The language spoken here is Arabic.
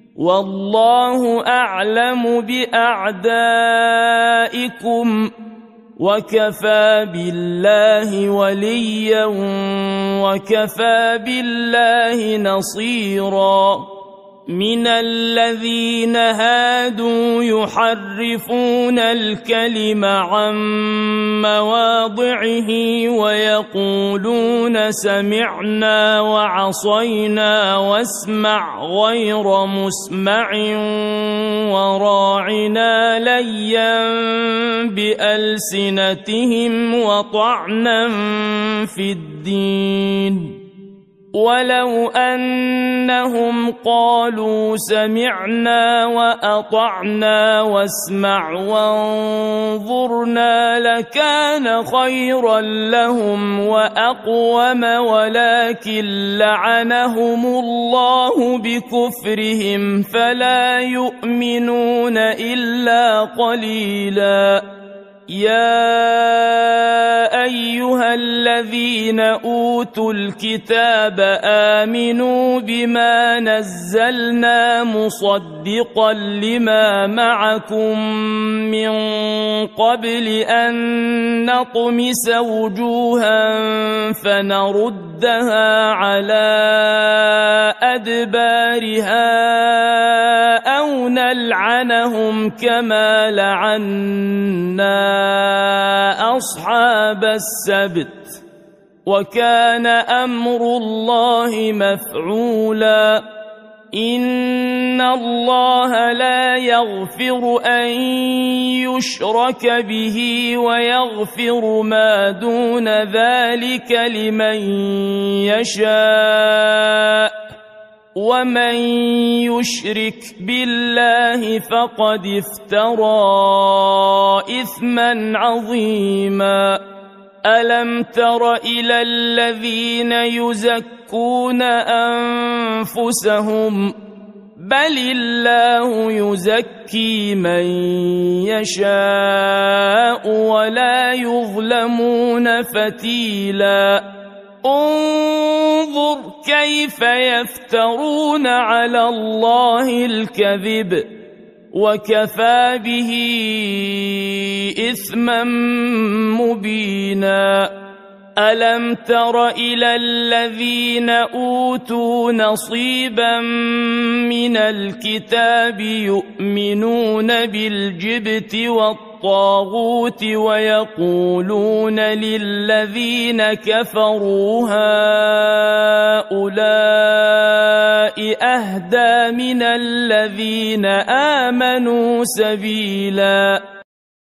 والله أعلم بأعدائكم وكفى بالله وليا وكفى بالله نصيرا من الذين هادوا يحرفون الكلم عن مواضعه ويقولون سمعنا وعصينا واسمع غير مسمع وراعنا ليا بألسنتهم وطعنا في الدين ولو أنهم قالوا سمعنا وأطعنا واسمع وانظرنا لكان خيرا لهم وأقوم ولكن لعنهم الله بكفرهم فلا يؤمنون إلا قليلا يا أيها الذين أوتوا الكتاب آمنوا بما نزلنا مصدقا لما معكم من قبل أن نطمس وجوها فنردها على أدبارها أو نلعنهم كما لعنا أصحاب السبت وكان أمر الله مفعولا إن الله لا يغفر أن يشرك به ويغفر ما دون ذلك لمن يشاء ومن يشرك بالله فقد افترى إثما عظيما ألم تر إلى الذين يزكون أنفسهم بل الله يزكي من يشاء ولا يظلمون فتيلا انظر كيف يفترون على الله الكذب وكفى به إثما مبينا ألم تر إلى الذين أوتوا نصيبا من الكتاب يؤمنون بالجبت والطاغوت ويقولون للذين كفروا هؤلاء أهدى من الذين آمنوا سبيلا